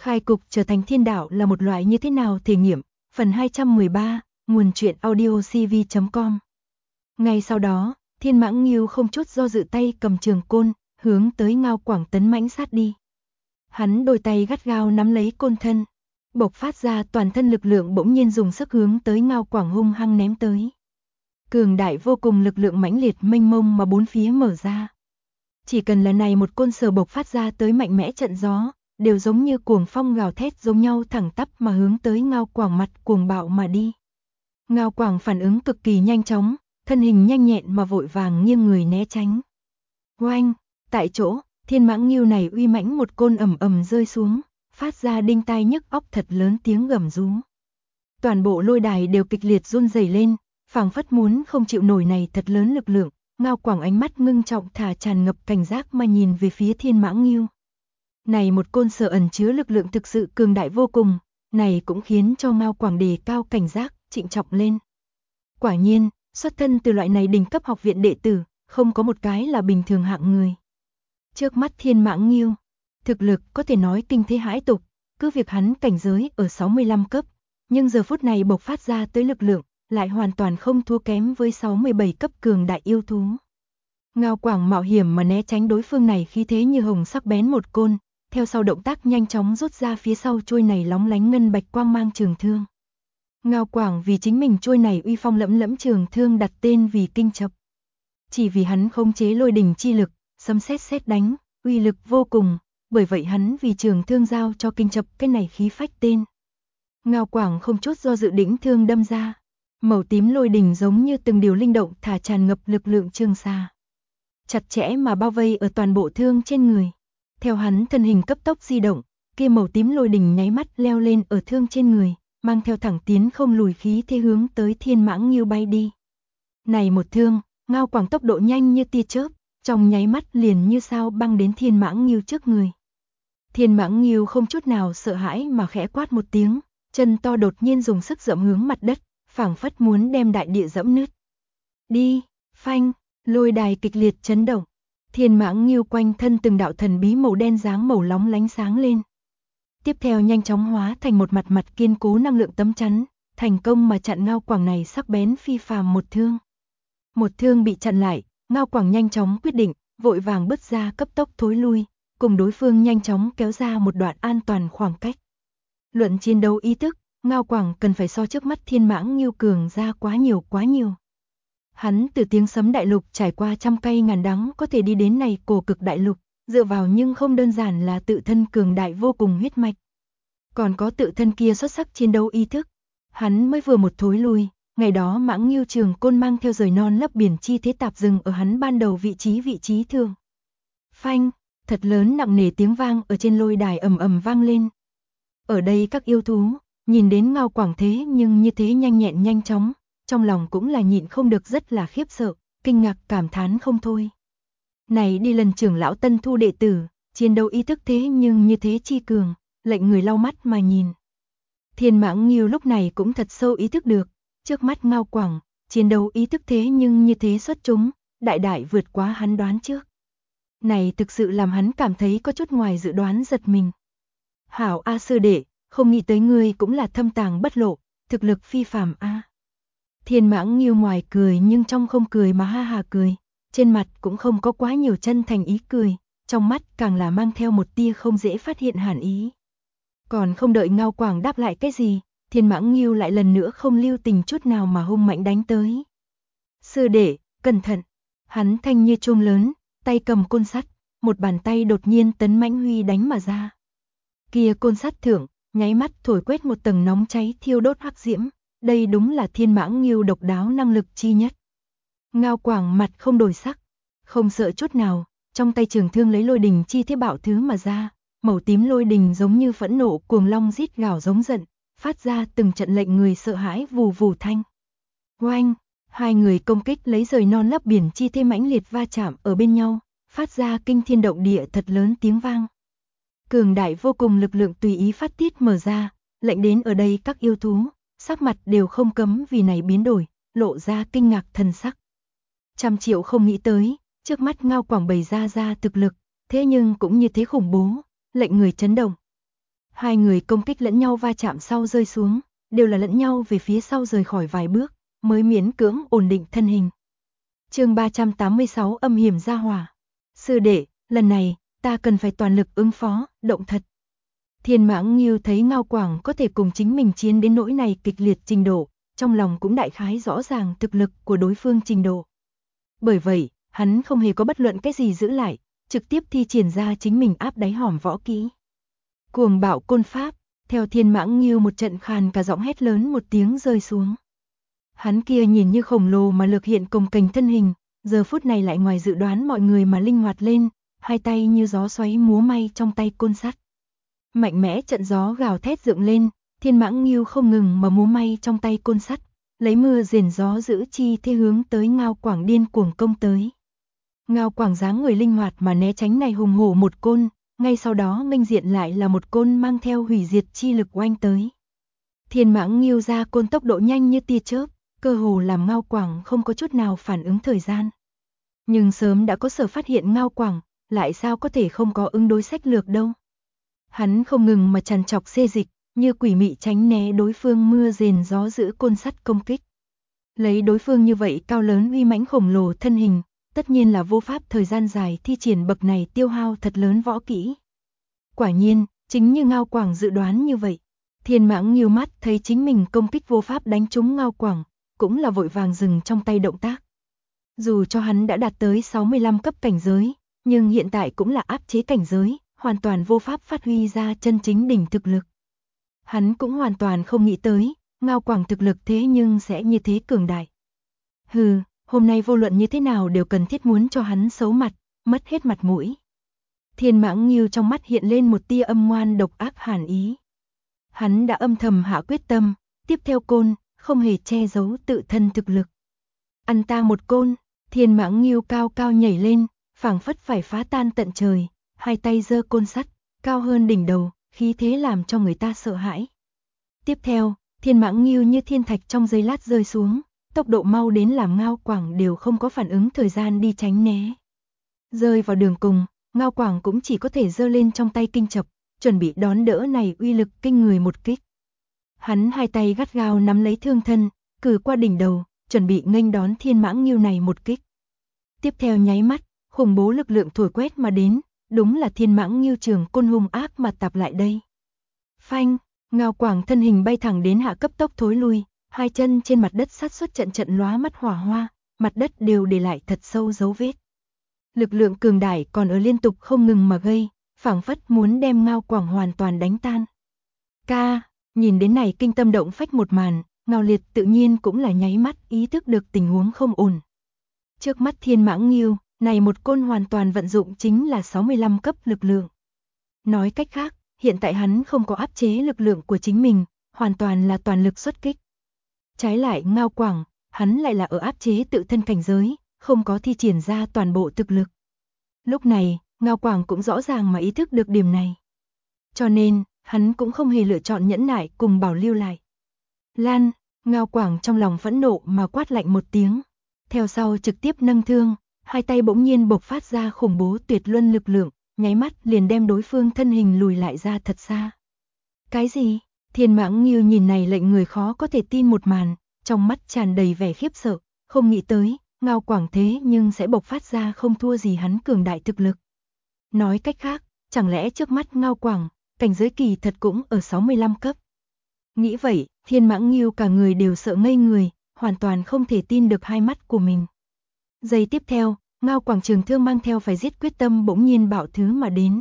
Khai cục trở thành thiên đạo là một loại như thế nào thể nghiệm, phần 213, nguồn truyện audio cv.com. Ngay sau đó, Thiên Mãng Nghiêu không chút do dự tay cầm trường côn, hướng tới Ngao Quảng tấn mãnh sát đi. Hắn đôi tay gắt gao nắm lấy côn thân, bộc phát ra toàn thân lực lượng bỗng nhiên dùng sức hướng tới Ngao Quảng hung hăng ném tới. Cường đại vô cùng lực lượng mãnh liệt mênh mông mà bốn phía mở ra. Chỉ cần lần này một côn sờ bộc phát ra tới mạnh mẽ trận gió, đều giống như cuồng phong gào thét giống nhau thẳng tắp mà hướng tới Ngao Quảng mặt cuồng bạo mà đi. Ngao Quảng phản ứng cực kỳ nhanh chóng, thân hình nhanh nhẹn mà vội vàng nghiêng người né tránh. Oanh, tại chỗ, Thiên Mãng Nghiêu này uy mãnh một côn ầm ầm rơi xuống, phát ra đinh tai nhức óc thật lớn tiếng gầm rú. Toàn bộ lôi đài đều kịch liệt run rẩy lên, phảng phất muốn không chịu nổi này thật lớn lực lượng. Ngao Quảng ánh mắt ngưng trọng thả tràn ngập cảnh giác mà nhìn về phía Thiên Mãng Nghiêu. Này một côn sở ẩn chứa lực lượng thực sự cường đại vô cùng, này cũng khiến cho Ngao Quảng đề cao cảnh giác, trịnh trọng lên. Quả nhiên, xuất thân từ loại này đỉnh cấp học viện đệ tử, không có một cái là bình thường hạng người. Trước mắt Thiên Mãng Nghiêu, thực lực có thể nói kinh thế hãi tục, cứ việc hắn cảnh giới ở 65 cấp, nhưng giờ phút này bộc phát ra tới lực lượng, lại hoàn toàn không thua kém với 67 cấp cường đại yêu thú. Ngao Quảng mạo hiểm mà né tránh đối phương này khí thế như hồng sắc bén một côn, theo sau động tác nhanh chóng rút ra phía sau chuôi này lóng lánh ngân bạch quang mang trường thương. Ngao Quảng vì chính mình chuôi này uy phong lẫm lẫm trường thương đặt tên vì Kinh Chập. Chỉ vì hắn khống chế lôi đình chi lực, sấm sét sét đánh, uy lực vô cùng, bởi vậy hắn vì trường thương giao cho Kinh Chập cái này khí phách tên. Ngao Quảng không chút do dự đĩnh thương đâm ra. Màu tím lôi đình giống như từng điều linh động thả tràn ngập lực lượng trường xa. Chặt chẽ mà bao vây ở toàn bộ thương trên người. Theo hắn thân hình cấp tốc di động, kia màu tím lôi đình nháy mắt leo lên ở thương trên người, mang theo thẳng tiến không lùi khí thế hướng tới Thiên Mãng Nghiêu bay đi. Này một thương, Ngao Quảng tốc độ nhanh như tia chớp, trong nháy mắt liền như sao băng đến Thiên Mãng Nghiêu trước người. Thiên Mãng Nghiêu không chút nào sợ hãi mà khẽ quát một tiếng, chân to đột nhiên dùng sức dẫm hướng mặt đất, phảng phất muốn đem đại địa dẫm nứt. Đi, phanh, lôi đài kịch liệt chấn động. Thiên Mãng Nghiêu quanh thân từng đạo thần bí màu đen dáng màu lóng lánh sáng lên. Tiếp theo nhanh chóng hóa thành một mặt mặt kiên cố năng lượng tấm chắn, thành công mà chặn Ngao Quảng này sắc bén phi phàm một thương. Một thương bị chặn lại, Ngao Quảng nhanh chóng quyết định, vội vàng bứt ra cấp tốc thối lui, cùng đối phương nhanh chóng kéo ra một đoạn an toàn khoảng cách. Luận chiến đấu ý thức, Ngao Quảng cần phải so trước mắt Thiên Mãng Nghiêu cường ra quá nhiều. Hắn từ tiếng sấm đại lục trải qua trăm cây ngàn đắng có thể đi đến này cổ cực đại lục, dựa vào nhưng không đơn giản là tự thân cường đại vô cùng huyết mạch. Còn có tự thân kia xuất sắc chiến đấu ý thức. Hắn mới vừa một thối lui, ngày đó Mãng Nghiêu trường côn mang theo rời non lấp biển chi thế tạp dừng ở hắn ban đầu vị trí thường. Phanh, thật lớn nặng nề tiếng vang ở trên lôi đài ầm ầm vang lên. Ở đây các yêu thú, nhìn đến Ngao Quảng thế nhưng như thế nhanh nhẹn nhanh chóng, trong lòng cũng là nhịn không được rất là khiếp sợ, kinh ngạc cảm thán không thôi. Này đi lần trưởng lão tân thu đệ tử, chiến đấu ý thức thế nhưng như thế chi cường, lệnh người lau mắt mà nhìn. Thiên Mãng Nghiêu lúc này cũng thật sâu ý thức được, trước mắt Ngao Quảng, chiến đấu ý thức thế nhưng như thế xuất chúng, đại vượt quá hắn đoán trước. Này thực sự làm hắn cảm thấy có chút ngoài dự đoán giật mình. Hảo A sư đệ, không nghĩ tới ngươi cũng là thâm tàng bất lộ, thực lực phi phàm a. Thiên Mãng Nghiêu ngoài cười nhưng trong không cười mà ha ha cười, trên mặt cũng không có quá nhiều chân thành ý cười, trong mắt càng là mang theo một tia không dễ phát hiện hàn ý. Còn không đợi Ngao Quảng đáp lại cái gì, Thiên Mãng Nghiêu lại lần nữa không lưu tình chút nào mà hung mạnh đánh tới. Sư đệ, cẩn thận. Hắn thanh như chuông lớn, tay cầm côn sắt, một bàn tay đột nhiên tấn mãnh huy đánh mà ra. Kia côn sắt thượng, nháy mắt thổi quét một tầng nóng cháy thiêu đốt hắc diễm, đây đúng là Thiên Mãng Nghiêu độc đáo năng lực chi nhất. Ngao Quảng mặt không đổi sắc, không sợ chút nào, trong tay trường thương lấy lôi đình chi thế bạo thứ mà ra, màu tím lôi đình giống như phẫn nộ cuồng long rít gào giống giận, phát ra từng trận lệnh người sợ hãi vù vù thanh. Oanh, hai người công kích lấy rời non lấp biển chi thế mãnh liệt va chạm ở bên nhau, phát ra kinh thiên động địa thật lớn tiếng vang. Cường đại vô cùng lực lượng tùy ý phát tiết mở ra, lệnh đến ở đây các yêu thú, sắc mặt đều không cấm vì này biến đổi, lộ ra kinh ngạc thần sắc. Trăm triệu không nghĩ tới, trước mắt Ngao Quảng bày ra thực lực, thế nhưng cũng như thế khủng bố, lệnh người chấn động. Hai người công kích lẫn nhau va chạm sau rơi xuống, đều là lẫn nhau về phía sau rời khỏi vài bước, mới miễn cưỡng ổn định thân hình. Chương 386 âm hiểm gia hỏa. Sư đệ, lần này, ta cần phải toàn lực ứng phó, động thật. Thiên Mãng Nghiêu thấy Ngao Quảng có thể cùng chính mình chiến đến nỗi này kịch liệt trình độ, trong lòng cũng đại khái rõ ràng thực lực của đối phương trình độ. Bởi vậy, hắn không hề có bất luận cái gì giữ lại, trực tiếp thi triển ra chính mình áp đáy hòm võ kỹ. Cuồng bạo côn pháp, theo Thiên Mãng Nghiêu một trận khàn cả giọng hét lớn một tiếng rơi xuống. Hắn kia nhìn như khổng lồ mà lực hiện cồng kềnh thân hình, giờ phút này lại ngoài dự đoán mọi người mà linh hoạt lên, hai tay như gió xoáy múa may trong tay côn sắt. Mạnh mẽ trận gió gào thét dựng lên, Thiên Mãng Nghiêu không ngừng mà múa may trong tay côn sắt, lấy mưa rền gió giữ chi thế hướng tới Ngao Quảng điên cuồng công tới. Ngao Quảng dáng người linh hoạt mà né tránh này hùng hổ một côn, ngay sau đó nghênh diện lại là một côn mang theo hủy diệt chi lực oanh tới. Thiên Mãng Nghiêu ra côn tốc độ nhanh như tia chớp, cơ hồ làm Ngao Quảng không có chút nào phản ứng thời gian. Nhưng sớm đã có sở phát hiện Ngao Quảng, lại sao có thể không có ứng đối sách lược đâu. Hắn không ngừng mà trằn trọc xê dịch, như quỷ mị tránh né đối phương mưa rền gió giữ côn sắt công kích. Lấy đối phương như vậy cao lớn uy mãnh khổng lồ thân hình, tất nhiên là vô pháp thời gian dài thi triển bậc này tiêu hao thật lớn võ kỹ. Quả nhiên, chính như Ngao Quảng dự đoán như vậy, Thiên Mãng Nghiêu mắt thấy chính mình công kích vô pháp đánh trúng Ngao Quảng, cũng là vội vàng dừng trong tay động tác. Dù cho hắn đã đạt tới 65 cấp cảnh giới, nhưng hiện tại cũng là áp chế cảnh giới, hoàn toàn vô pháp phát huy ra chân chính đỉnh thực lực. Hắn cũng hoàn toàn không nghĩ tới, Ngao Quảng thực lực thế nhưng sẽ như thế cường đại. Hừ, hôm nay vô luận như thế nào đều cần thiết muốn cho hắn xấu mặt, mất hết mặt mũi. Thiên Mãng Nghiêu trong mắt hiện lên một tia âm ngoan độc ác hàn ý. Hắn đã âm thầm hạ quyết tâm, tiếp theo côn, không hề che giấu tự thân thực lực. Ăn ta một côn, Thiên Mãng Nghiêu cao cao nhảy lên, phảng phất phải phá tan tận trời, hai tay giơ côn sắt, cao hơn đỉnh đầu, khí thế làm cho người ta sợ hãi. Tiếp theo, Thiên Mãng Nghiêu như thiên thạch trong giây lát rơi xuống, tốc độ mau đến làm Ngao Quảng đều không có phản ứng thời gian đi tránh né. Rơi vào đường cùng, Ngao Quảng cũng chỉ có thể giơ lên trong tay kinh chập, chuẩn bị đón đỡ này uy lực kinh người một kích. Hắn hai tay gắt gao nắm lấy thương thân, cử qua đỉnh đầu, chuẩn bị nghênh đón Thiên Mãng Nghiêu này một kích. Tiếp theo nháy mắt, khủng bố lực lượng thổi quét mà đến, đúng là Thiên Mãng Nghiêu trường côn hung ác mà tạp lại đây. Phanh, Ngao Quảng thân hình bay thẳng đến hạ cấp tốc thối lui, hai chân trên mặt đất sát xuất trận trận lóa mắt hỏa hoa, mặt đất đều để lại thật sâu dấu vết. Lực lượng cường đại còn ở liên tục không ngừng mà gây, phảng phất muốn đem Ngao Quảng hoàn toàn đánh tan. Ca, nhìn đến này kinh tâm động phách một màn, Ngao Liệt tự nhiên cũng là nháy mắt ý thức được tình huống không ổn. Trước mắt Thiên Mãng Nghiêu, này một côn hoàn toàn vận dụng chính là 65 cấp lực lượng. Nói cách khác, hiện tại hắn không có áp chế lực lượng của chính mình, hoàn toàn là toàn lực xuất kích. Trái lại Ngao Quảng, hắn lại là ở áp chế tự thân cảnh giới, không có thi triển ra toàn bộ thực lực. Lúc này, Ngao Quảng cũng rõ ràng mà ý thức được điểm này. Cho nên, hắn cũng không hề lựa chọn nhẫn nại cùng bảo lưu lại. Lan, Ngao Quảng trong lòng phẫn nộ mà quát lạnh một tiếng. Theo sau trực tiếp nâng thương, hai tay bỗng nhiên bộc phát ra khủng bố tuyệt luân lực lượng, nháy mắt liền đem đối phương thân hình lùi lại ra thật xa. Cái gì? Thiên Mãng Nghiêu nhìn này lệnh người khó có thể tin một màn, trong mắt tràn đầy vẻ khiếp sợ, không nghĩ tới, Ngao Quảng thế nhưng sẽ bộc phát ra không thua gì hắn cường đại thực lực. Nói cách khác, chẳng lẽ trước mắt Ngao Quảng, cảnh giới kỳ thật cũng ở 65 cấp. Nghĩ vậy, Thiên Mãng Nghiêu cả người đều sợ ngây người, hoàn toàn không thể tin được hai mắt của mình. Giây tiếp theo, Ngao Quảng trường thương mang theo phải giết quyết tâm bỗng nhiên bạo thứ mà đến.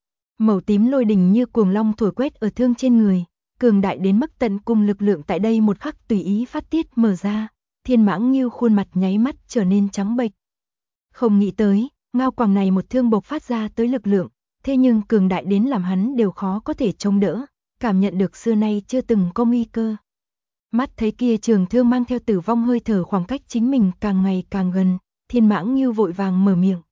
Màu tím lôi đình như cuồng long thổi quét ở thương trên người, cường đại đến mức tận cùng lực lượng tại đây một khắc tùy ý phát tiết mở ra, Thiên Mãng Nghiêu khuôn mặt nháy mắt trở nên trắng bệch. Không nghĩ tới, Ngao Quảng này một thương bộc phát ra tới lực lượng, thế nhưng cường đại đến làm hắn đều khó có thể chống đỡ, cảm nhận được xưa nay chưa từng có nguy cơ. Mắt thấy kia trường thương mang theo tử vong hơi thở khoảng cách chính mình càng ngày càng gần, Thiên Mãng Nghiêu vội vàng mở miệng.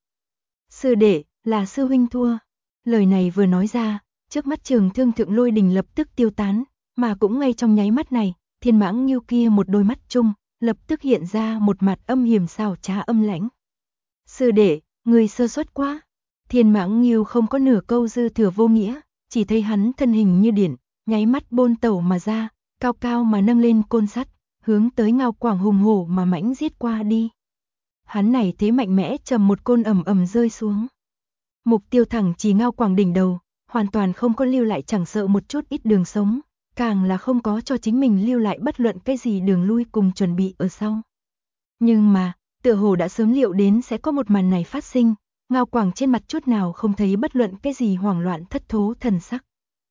Sư đệ, là sư huynh thua. Lời này vừa nói ra, trước mắt trường thương thượng lôi đình lập tức tiêu tán, mà cũng ngay trong nháy mắt này, Thiên Mãng Nghiêu kia một đôi mắt chung, lập tức hiện ra một mặt âm hiểm xảo trá âm lãnh. Sư đệ, người sơ suất quá. Thiên Mãng Nghiêu không có nửa câu dư thừa vô nghĩa, chỉ thấy hắn thân hình như điện, nháy mắt bôn tẩu mà ra, cao cao mà nâng lên côn sắt, hướng tới Ngao Quảng hùng hổ mà mãnh giết qua đi. Hắn này thế mạnh mẽ trầm một côn ầm ầm rơi xuống. Mục tiêu thẳng chỉ Ngao Quảng đỉnh đầu, hoàn toàn không có lưu lại chẳng sợ một chút ít đường sống, càng là không có cho chính mình lưu lại bất luận cái gì đường lui cùng chuẩn bị ở sau. Nhưng mà, tựa hồ đã sớm liệu đến sẽ có một màn này phát sinh, Ngao Quảng trên mặt chút nào không thấy bất luận cái gì hoảng loạn thất thố thần sắc.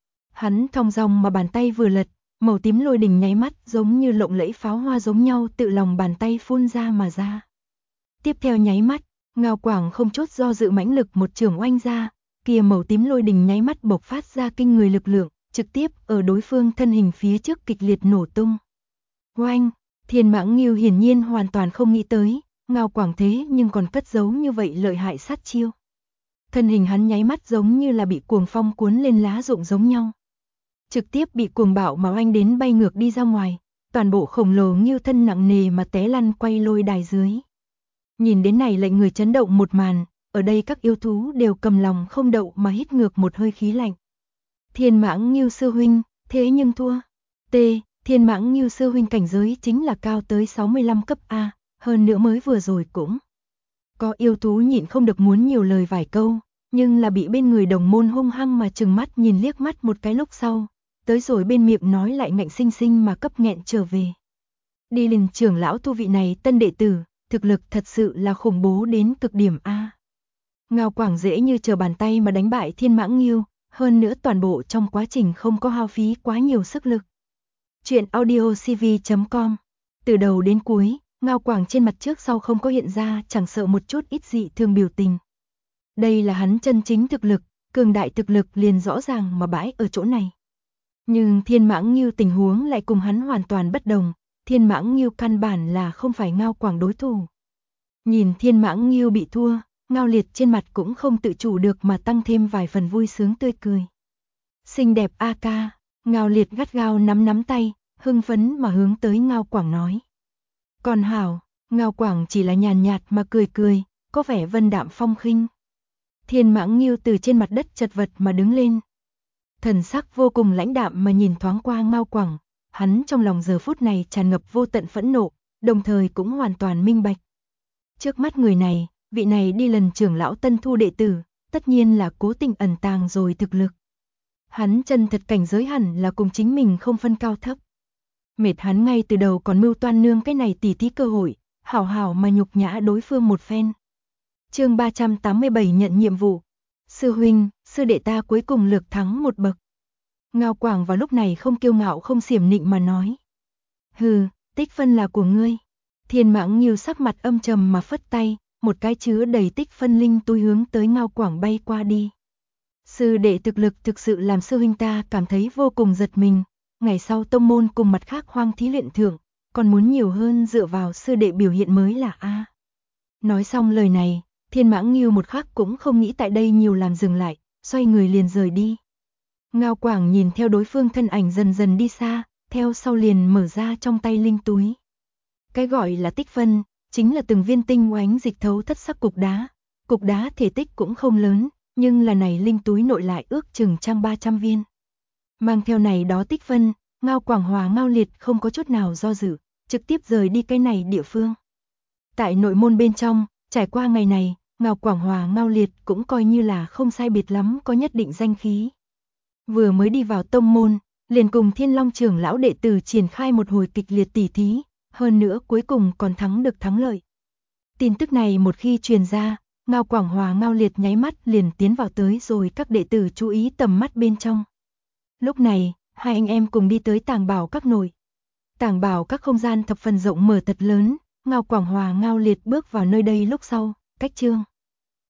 Hắn thong dong mà bàn tay vừa lật, màu tím lôi đình nháy mắt giống như lộng lẫy pháo hoa giống nhau tự lòng bàn tay phun ra mà ra. Tiếp theo nháy mắt, Ngao Quảng không chút do dự mãnh lực một chưởng oanh ra, kia màu tím lôi đình nháy mắt bộc phát ra kinh người lực lượng, trực tiếp ở đối phương thân hình phía trước kịch liệt nổ tung. Oanh, Thiên Mãng Ngưu hiển nhiên hoàn toàn không nghĩ tới, Ngao Quảng thế nhưng còn cất giấu như vậy lợi hại sát chiêu. Thân hình hắn nháy mắt giống như là bị cuồng phong cuốn lên lá rụng giống nhau. Trực tiếp bị cuồng bạo mà oanh đến bay ngược đi ra ngoài, toàn bộ khổng lồ Ngưu thân nặng nề mà té lăn quay lôi đài dưới. Nhìn đến này lệnh người chấn động một màn, ở đây các yêu thú đều cầm lòng không đậu mà hít ngược một hơi khí lạnh. Thiên Mãng Ngưu sư huynh, thế nhưng thua. Thiên Mãng Ngưu sư huynh cảnh giới chính là cao tới 65 cấp A, hơn nữa mới vừa rồi cũng có yêu thú nhịn không được muốn nhiều lời vài câu, nhưng là bị bên người đồng môn hung hăng mà trừng mắt nhìn liếc mắt một cái lúc sau, tới rồi bên miệng nói lại ngạnh sinh sinh mà cấp nghẹn trở về. Đi Linh trưởng lão thu vị này tân đệ tử, thực lực thật sự là khủng bố đến cực điểm A. Ngao Quảng dễ như trở bàn tay mà đánh bại Thiên Mãng Ngưu, hơn nữa toàn bộ trong quá trình không có hao phí quá nhiều sức lực. Chuyện audiocv.com. Từ đầu đến cuối, Ngao Quảng trên mặt trước sau không có hiện ra chẳng sợ một chút ít dị thường biểu tình. Đây là hắn chân chính thực lực, cường đại thực lực liền rõ ràng mà bãi ở chỗ này. Nhưng Thiên Mãng Ngưu tình huống lại cùng hắn hoàn toàn bất đồng, Thiên Mãng Ngưu căn bản là không phải Ngao Quảng đối thủ. Nhìn Thiên Mãng Ngưu bị thua, Ngao Liệt trên mặt cũng không tự chủ được mà tăng thêm vài phần vui sướng tươi cười. Xinh đẹp a ca, Ngao Liệt gắt gao nắm tay, hưng phấn mà hướng tới Ngao Quảng nói. Còn hảo, Ngao Quảng chỉ là nhàn nhạt mà cười, có vẻ vân đạm phong khinh. Thiên Mãng Ngưu từ trên mặt đất chật vật mà đứng lên. Thần sắc vô cùng lãnh đạm mà nhìn thoáng qua Ngao Quảng, hắn trong lòng giờ phút này tràn ngập vô tận phẫn nộ, đồng thời cũng hoàn toàn minh bạch. Trước mắt người này, vị này đi lần trưởng lão tân thu đệ tử, tất nhiên là cố tình ẩn tàng rồi thực lực. Hắn chân thật cảnh giới hẳn là cùng chính mình không phân cao thấp. Mệt hắn ngay từ đầu còn mưu toan nương cái này tỉ thí cơ hội, hảo hảo mà nhục nhã đối phương một phen. Chương 387 nhận nhiệm vụ. Sư huynh, sư đệ ta cuối cùng lược thắng một bậc. Ngao Quảng vào lúc này không kiêu ngạo không xiểm nịnh mà nói. Hừ, tích phân là của ngươi. Thiên Mãng Ngưu sắc mặt âm trầm mà phất tay, một cái chứa đầy tích phân linh túi hướng tới Ngao Quảng bay qua đi. Sư đệ thực lực thực sự làm sư huynh ta cảm thấy vô cùng giật mình. Ngày sau tông môn cùng mặt khác hoang thí luyện thưởng, còn muốn nhiều hơn dựa vào sư đệ biểu hiện mới là A. Nói xong lời này, Thiên Mãng Ngưu một khắc cũng không nghĩ tại đây nhiều làm dừng lại, xoay người liền rời đi. Ngao Quảng nhìn theo đối phương thân ảnh dần dần đi xa, theo sau liền mở ra trong tay linh túi. Cái gọi là tích phân, chính là từng viên tinh oánh dịch thấu thất sắc cục đá thể tích cũng không lớn, nhưng là này linh túi nội lại ước chừng 300 viên. Mang theo này đó tích phân, Ngao Quảng hòa Ngao Liệt không có chút nào do dự, trực tiếp rời đi cái này địa phương. Tại nội môn bên trong, trải qua ngày này, Ngao Quảng hòa Ngao Liệt cũng coi như là không sai biệt lắm có nhất định danh khí. Vừa mới đi vào tông môn, liền cùng Thiên Long trưởng lão đệ tử triển khai một hồi kịch liệt tỉ thí, hơn nữa cuối cùng còn thắng được thắng lợi. Tin tức này một khi truyền ra, Ngao Quảng hòa Ngao Liệt nháy mắt liền tiến vào tới rồi các đệ tử chú ý tầm mắt bên trong. Lúc này, hai anh em cùng đi tới Tàng Bảo các nội. Tàng Bảo các không gian thập phần rộng mở thật lớn, Ngao Quảng hòa Ngao Liệt bước vào nơi đây lúc sau, cách chương